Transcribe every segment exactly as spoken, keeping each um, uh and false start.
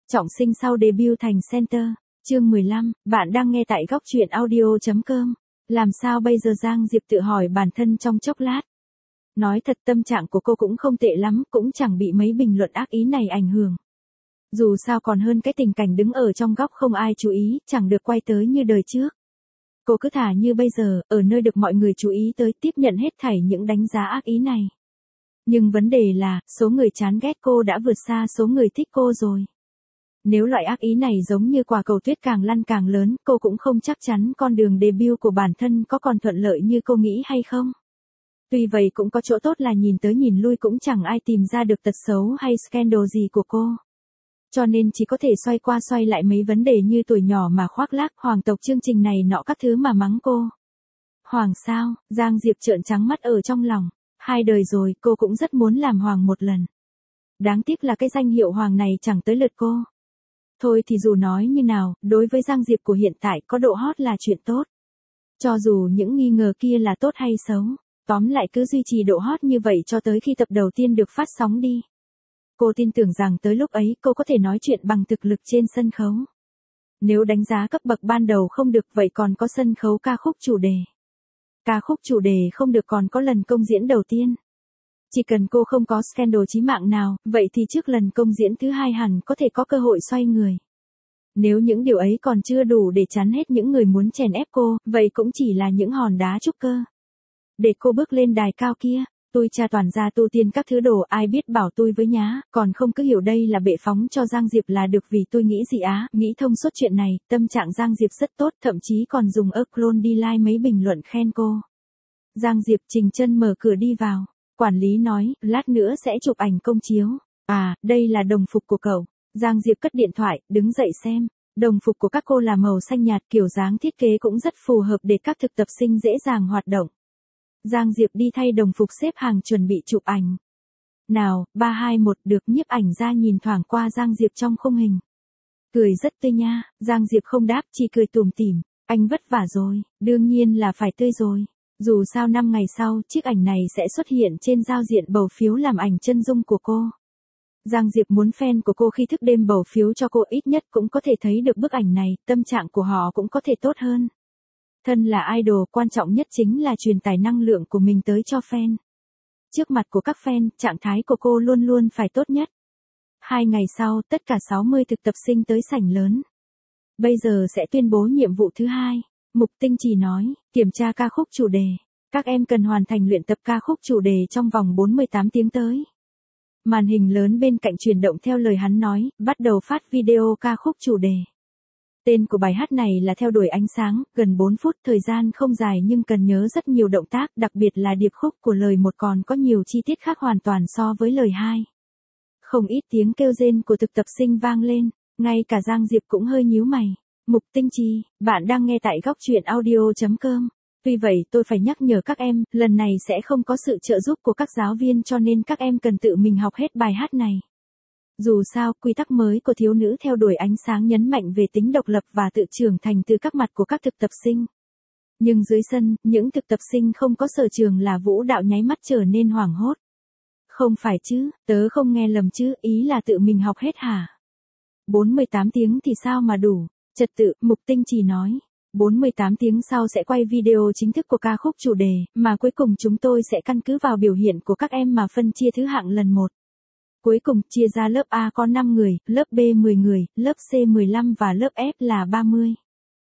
Trọng sinh sau debut thành center. Chương mười lăm, bạn đang nghe tại góc truyện audio.com. Làm sao bây giờ Giang Diệp tự hỏi bản thân trong chốc lát. Nói thật tâm trạng của cô cũng không tệ lắm, cũng chẳng bị mấy bình luận ác ý này ảnh hưởng. Dù sao còn hơn cái tình cảnh đứng ở trong góc không ai chú ý, chẳng được quay tới như đời trước. Cô cứ thả như bây giờ, ở nơi được mọi người chú ý tới, tiếp nhận hết thảy những đánh giá ác ý này. Nhưng vấn đề là, số người chán ghét cô đã vượt xa số người thích cô rồi. Nếu loại ác ý này giống như quả cầu tuyết càng lăn càng lớn, cô cũng không chắc chắn con đường debut của bản thân có còn thuận lợi như cô nghĩ hay không. Tuy vậy cũng có chỗ tốt là nhìn tới nhìn lui cũng chẳng ai tìm ra được tật xấu hay scandal gì của cô. Cho nên chỉ có thể xoay qua xoay lại mấy vấn đề như tuổi nhỏ mà khoác lác, hoàng tộc chương trình này nọ các thứ mà mắng cô. Hoàng sao? Giang Diệp trợn trắng mắt ở trong lòng. Hai đời rồi cô cũng rất muốn làm hoàng một lần. Đáng tiếc là cái danh hiệu hoàng này chẳng tới lượt cô. Thôi thì dù nói như nào, đối với Giang Diệp của hiện tại có độ hot là chuyện tốt. Cho dù những nghi ngờ kia là tốt hay xấu, tóm lại cứ duy trì độ hot như vậy cho tới khi tập đầu tiên được phát sóng đi. Cô tin tưởng rằng tới lúc ấy cô có thể nói chuyện bằng thực lực trên sân khấu. Nếu đánh giá cấp bậc ban đầu không được vậy còn có sân khấu ca khúc chủ đề. Ca khúc chủ đề không được còn có lần công diễn đầu tiên. Chỉ cần cô không có scandal chí mạng nào, vậy thì trước lần công diễn thứ hai hẳn có thể có cơ hội xoay người. Nếu những điều ấy còn chưa đủ để chắn hết những người muốn chèn ép cô, vậy cũng chỉ là những hòn đá trúc cơ. Để cô bước lên đài cao kia, tôi cha toàn gia tu tiên các thứ đồ ai biết bảo tôi với nhá, còn không cứ hiểu đây là bệ phóng cho Giang Diệp là được vì tôi nghĩ gì á, nghĩ thông suốt chuyện này, tâm trạng Giang Diệp rất tốt, thậm chí còn dùng ơ clone đi like mấy bình luận khen cô. Giang Diệp Trình chân mở cửa đi vào. Quản lý nói, lát nữa sẽ chụp ảnh công chiếu. À, đây là đồng phục của cậu. Giang Diệp cất điện thoại, đứng dậy xem. Đồng phục của các cô là màu xanh nhạt, kiểu dáng thiết kế cũng rất phù hợp để các thực tập sinh dễ dàng hoạt động. Giang Diệp đi thay đồng phục xếp hàng chuẩn bị chụp ảnh. Nào, ba hai một được, nhiếp ảnh ra nhìn thoảng qua Giang Diệp trong khung hình. Cười rất tươi nha, Giang Diệp không đáp, chỉ cười tủm tỉm. Anh vất vả rồi, đương nhiên là phải tươi rồi. Dù sao năm ngày sau, chiếc ảnh này sẽ xuất hiện trên giao diện bầu phiếu làm ảnh chân dung của cô. Giang Diệp muốn fan của cô khi thức đêm bầu phiếu cho cô ít nhất cũng có thể thấy được bức ảnh này, tâm trạng của họ cũng có thể tốt hơn. Thân là idol, quan trọng nhất chính là truyền tải năng lượng của mình tới cho fan. Trước mặt của các fan, trạng thái của cô luôn luôn phải tốt nhất. Hai ngày sau, tất cả sáu mươi thực tập sinh tới sảnh lớn. Bây giờ sẽ tuyên bố nhiệm vụ thứ hai. Mục Tinh Trì nói, kiểm tra ca khúc chủ đề. Các em cần hoàn thành luyện tập ca khúc chủ đề trong vòng bốn mươi tám tiếng tới. Màn hình lớn bên cạnh chuyển động theo lời hắn nói, bắt đầu phát video ca khúc chủ đề. Tên của bài hát này là Theo đuổi ánh sáng, gần bốn phút, thời gian không dài nhưng cần nhớ rất nhiều động tác, đặc biệt là điệp khúc của lời một còn có nhiều chi tiết khác hoàn toàn so với lời hai. Không ít tiếng kêu rên của thực tập sinh vang lên, ngay cả Giang Diệp cũng hơi nhíu mày. Mục Tinh Trì, bạn đang nghe tại góc truyện audio.com. Tuy vậy tôi phải nhắc nhở các em, lần này sẽ không có sự trợ giúp của các giáo viên cho nên các em cần tự mình học hết bài hát này. Dù sao, quy tắc mới của thiếu nữ theo đuổi ánh sáng nhấn mạnh về tính độc lập và tự trưởng thành từ các mặt của các thực tập sinh. Nhưng dưới sân, những thực tập sinh không có sở trường là vũ đạo nháy mắt trở nên hoảng hốt. Không phải chứ, tớ không nghe lầm chứ, ý là tự mình học hết hả? bốn mươi tám tiếng thì sao mà đủ? Trật tự, Mục Tinh Trì nói. bốn mươi tám tiếng sau sẽ quay video chính thức của ca khúc chủ đề, mà cuối cùng chúng tôi sẽ căn cứ vào biểu hiện của các em mà phân chia thứ hạng lần một. Cuối cùng, chia ra lớp A có năm người, lớp B mười người, lớp C mười lăm và lớp F là ba mươi.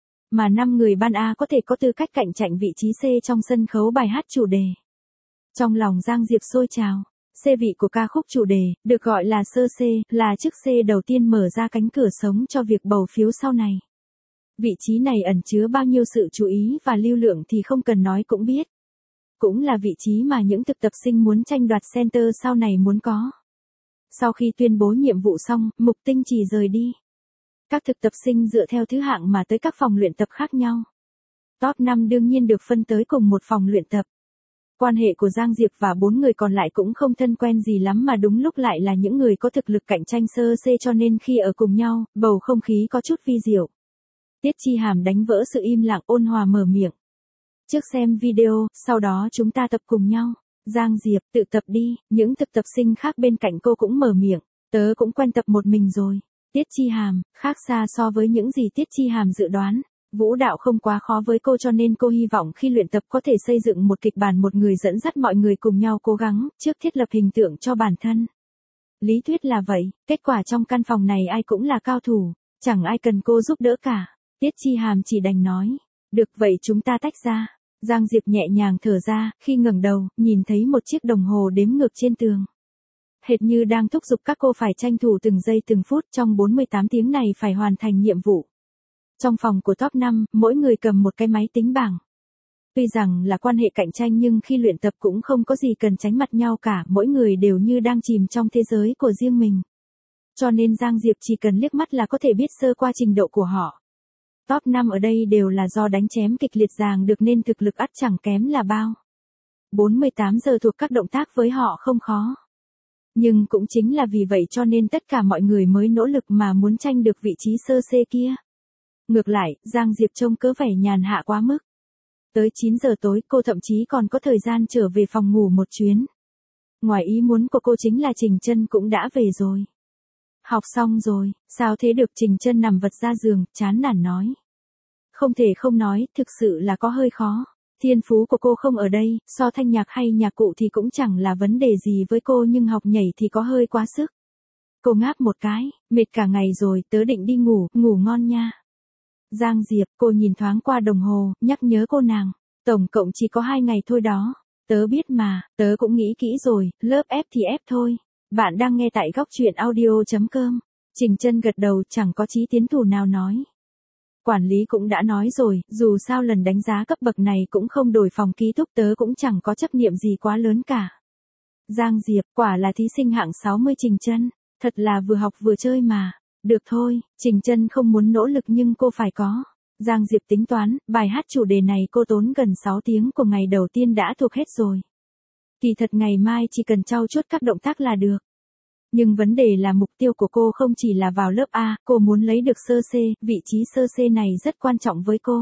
Mà năm người ban A có thể có tư cách cạnh tranh vị trí C trong sân khấu bài hát chủ đề. Trong lòng Giang Diệp sôi trào. C vị của ca khúc chủ đề, được gọi là sơ C, là chiếc C đầu tiên mở ra cánh cửa sống cho việc bầu phiếu sau này. Vị trí này ẩn chứa bao nhiêu sự chú ý và lưu lượng thì không cần nói cũng biết. Cũng là vị trí mà những thực tập sinh muốn tranh đoạt center sau này muốn có. Sau khi tuyên bố nhiệm vụ xong, Mục Tinh Trì rời đi. Các thực tập sinh dựa theo thứ hạng mà tới các phòng luyện tập khác nhau. Top năm đương nhiên được phân tới cùng một phòng luyện tập. Quan hệ của Giang Diệp và bốn người còn lại cũng không thân quen gì lắm mà đúng lúc lại là những người có thực lực cạnh tranh sơ C cho nên khi ở cùng nhau, bầu không khí có chút vi diệu. Tiết Chi Hàm đánh vỡ sự im lặng, ôn hòa mở miệng. Trước xem video, sau đó chúng ta tập cùng nhau. Giang Diệp, tự tập đi, những thực tập sinh khác bên cạnh cô cũng mở miệng. Tớ cũng quen tập một mình rồi. Tiết Chi Hàm, khác xa so với những gì Tiết Chi Hàm dự đoán. Vũ đạo không quá khó với cô cho nên cô hy vọng khi luyện tập có thể xây dựng một kịch bản một người dẫn dắt mọi người cùng nhau cố gắng, trước thiết lập hình tượng cho bản thân. Lý thuyết là vậy, kết quả trong căn phòng này ai cũng là cao thủ, chẳng ai cần cô giúp đỡ cả. Tiết Chi Hàm chỉ đành nói, được vậy chúng ta tách ra. Giang Diệp nhẹ nhàng thở ra, khi ngẩng đầu, nhìn thấy một chiếc đồng hồ đếm ngược trên tường. Hệt như đang thúc giục các cô phải tranh thủ từng giây từng phút trong bốn mươi tám tiếng này phải hoàn thành nhiệm vụ. Trong phòng của top năm, mỗi người cầm một cái máy tính bảng. Tuy rằng là quan hệ cạnh tranh nhưng khi luyện tập cũng không có gì cần tránh mặt nhau cả, mỗi người đều như đang chìm trong thế giới của riêng mình. Cho nên Giang Diệp chỉ cần liếc mắt là có thể biết sơ qua trình độ của họ. Top năm ở đây đều là do đánh chém kịch liệt ràng được nên thực lực ắt chẳng kém là bao. bốn mươi tám giờ thuộc các động tác với họ không khó. Nhưng cũng chính là vì vậy cho nên tất cả mọi người mới nỗ lực mà muốn tranh được vị trí sơ xê kia. Ngược lại, Giang Diệp trông có vẻ nhàn hạ quá mức. Tới chín giờ tối cô thậm chí còn có thời gian trở về phòng ngủ một chuyến. Ngoài ý muốn của cô chính là Trình Chân cũng đã về rồi. Học xong rồi, sao thế được? Trình Chân nằm vật ra giường, chán nản nói. Không thể không nói, thực sự là có hơi khó. Thiên phú của cô không ở đây, so thanh nhạc hay nhạc cụ thì cũng chẳng là vấn đề gì với cô nhưng học nhảy thì có hơi quá sức. Cô ngáp một cái, mệt cả ngày rồi, tớ định đi ngủ, ngủ ngon nha. Giang Diệp, cô nhìn thoáng qua đồng hồ, nhắc nhớ cô nàng. Tổng cộng chỉ có hai ngày thôi đó. Tớ biết mà, tớ cũng nghĩ kỹ rồi, lớp ép thì ép thôi. Bạn đang nghe tại góc truyện audio chấm com. Trình Chân gật đầu, chẳng có chí tiến thủ nào nói. Quản lý cũng đã nói rồi, dù sao lần đánh giá cấp bậc này cũng không đổi phòng ký túc, tớ cũng chẳng có chấp niệm gì quá lớn cả. Giang Diệp, quả là thí sinh hạng sáu mươi Trình Chân, thật là vừa học vừa chơi mà. Được thôi, Trình Chân không muốn nỗ lực nhưng cô phải có. Giang Diệp tính toán, bài hát chủ đề này cô tốn gần sáu tiếng của ngày đầu tiên đã thuộc hết rồi. Kỳ thật ngày mai chỉ cần trau chuốt các động tác là được. Nhưng vấn đề là mục tiêu của cô không chỉ là vào lớp A, cô muốn lấy được sơ C, vị trí sơ C này rất quan trọng với cô.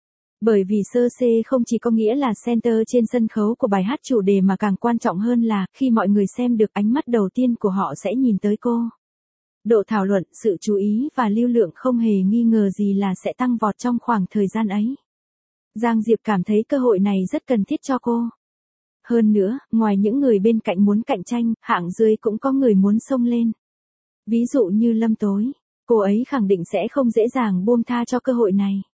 Bởi vì sơ C không chỉ có nghĩa là center trên sân khấu của bài hát chủ đề mà càng quan trọng hơn là khi mọi người xem được ánh mắt đầu tiên của họ sẽ nhìn tới cô. Độ thảo luận, sự chú ý và lưu lượng không hề nghi ngờ gì là sẽ tăng vọt trong khoảng thời gian ấy. Giang Diệp cảm thấy cơ hội này rất cần thiết cho cô. Hơn nữa, ngoài những người bên cạnh muốn cạnh tranh, hạng dưới cũng có người muốn xông lên. Ví dụ như Lâm Tối, cô ấy khẳng định sẽ không dễ dàng buông tha cho cơ hội này.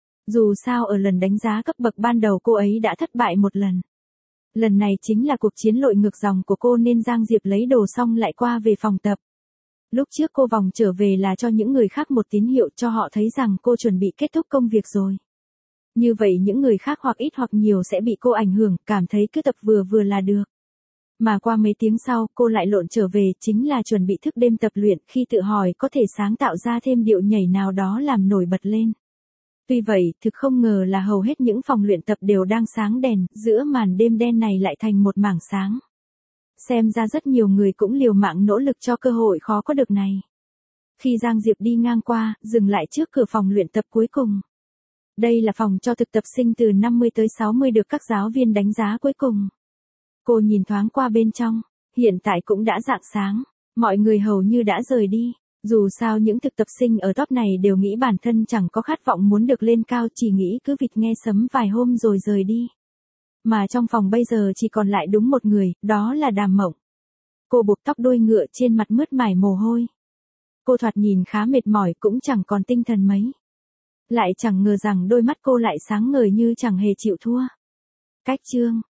Dù sao ở lần đánh giá cấp bậc ban đầu cô ấy đã thất bại một lần. Lần này chính là cuộc chiến lội ngược dòng của cô nên Giang Diệp lấy đồ xong lại qua về phòng tập. Lúc trước cô vòng trở về là cho những người khác một tín hiệu cho họ thấy rằng cô chuẩn bị kết thúc công việc rồi. Như vậy những người khác hoặc ít hoặc nhiều sẽ bị cô ảnh hưởng, cảm thấy cứ tập vừa vừa là được. Mà qua mấy tiếng sau, cô lại lộn trở về, chính là chuẩn bị thức đêm tập luyện, khi tự hỏi có thể sáng tạo ra thêm điệu nhảy nào đó làm nổi bật lên. Tuy vậy, thực không ngờ là hầu hết những phòng luyện tập đều đang sáng đèn, giữa màn đêm đen này lại thành một mảng sáng. Xem ra rất nhiều người cũng liều mạng nỗ lực cho cơ hội khó có được này. Khi Giang Diệp đi ngang qua, dừng lại trước cửa phòng luyện tập cuối cùng. Đây là phòng cho thực tập sinh từ năm mươi tới sáu mươi được các giáo viên đánh giá cuối cùng. Cô nhìn thoáng qua bên trong, hiện tại cũng đã rạng sáng, mọi người hầu như đã rời đi. Dù sao những thực tập sinh ở top này đều nghĩ bản thân chẳng có khát vọng muốn được lên cao, chỉ nghĩ cứ vịt nghe sấm vài hôm rồi rời đi. Mà trong phòng bây giờ chỉ còn lại đúng một người, đó là Đàm Mộng. Cô buộc tóc đuôi ngựa, trên mặt mướt mải mồ hôi. Cô thoạt nhìn khá mệt mỏi, cũng chẳng còn tinh thần mấy. Lại chẳng ngờ rằng đôi mắt cô lại sáng ngời như chẳng hề chịu thua. Cách chương,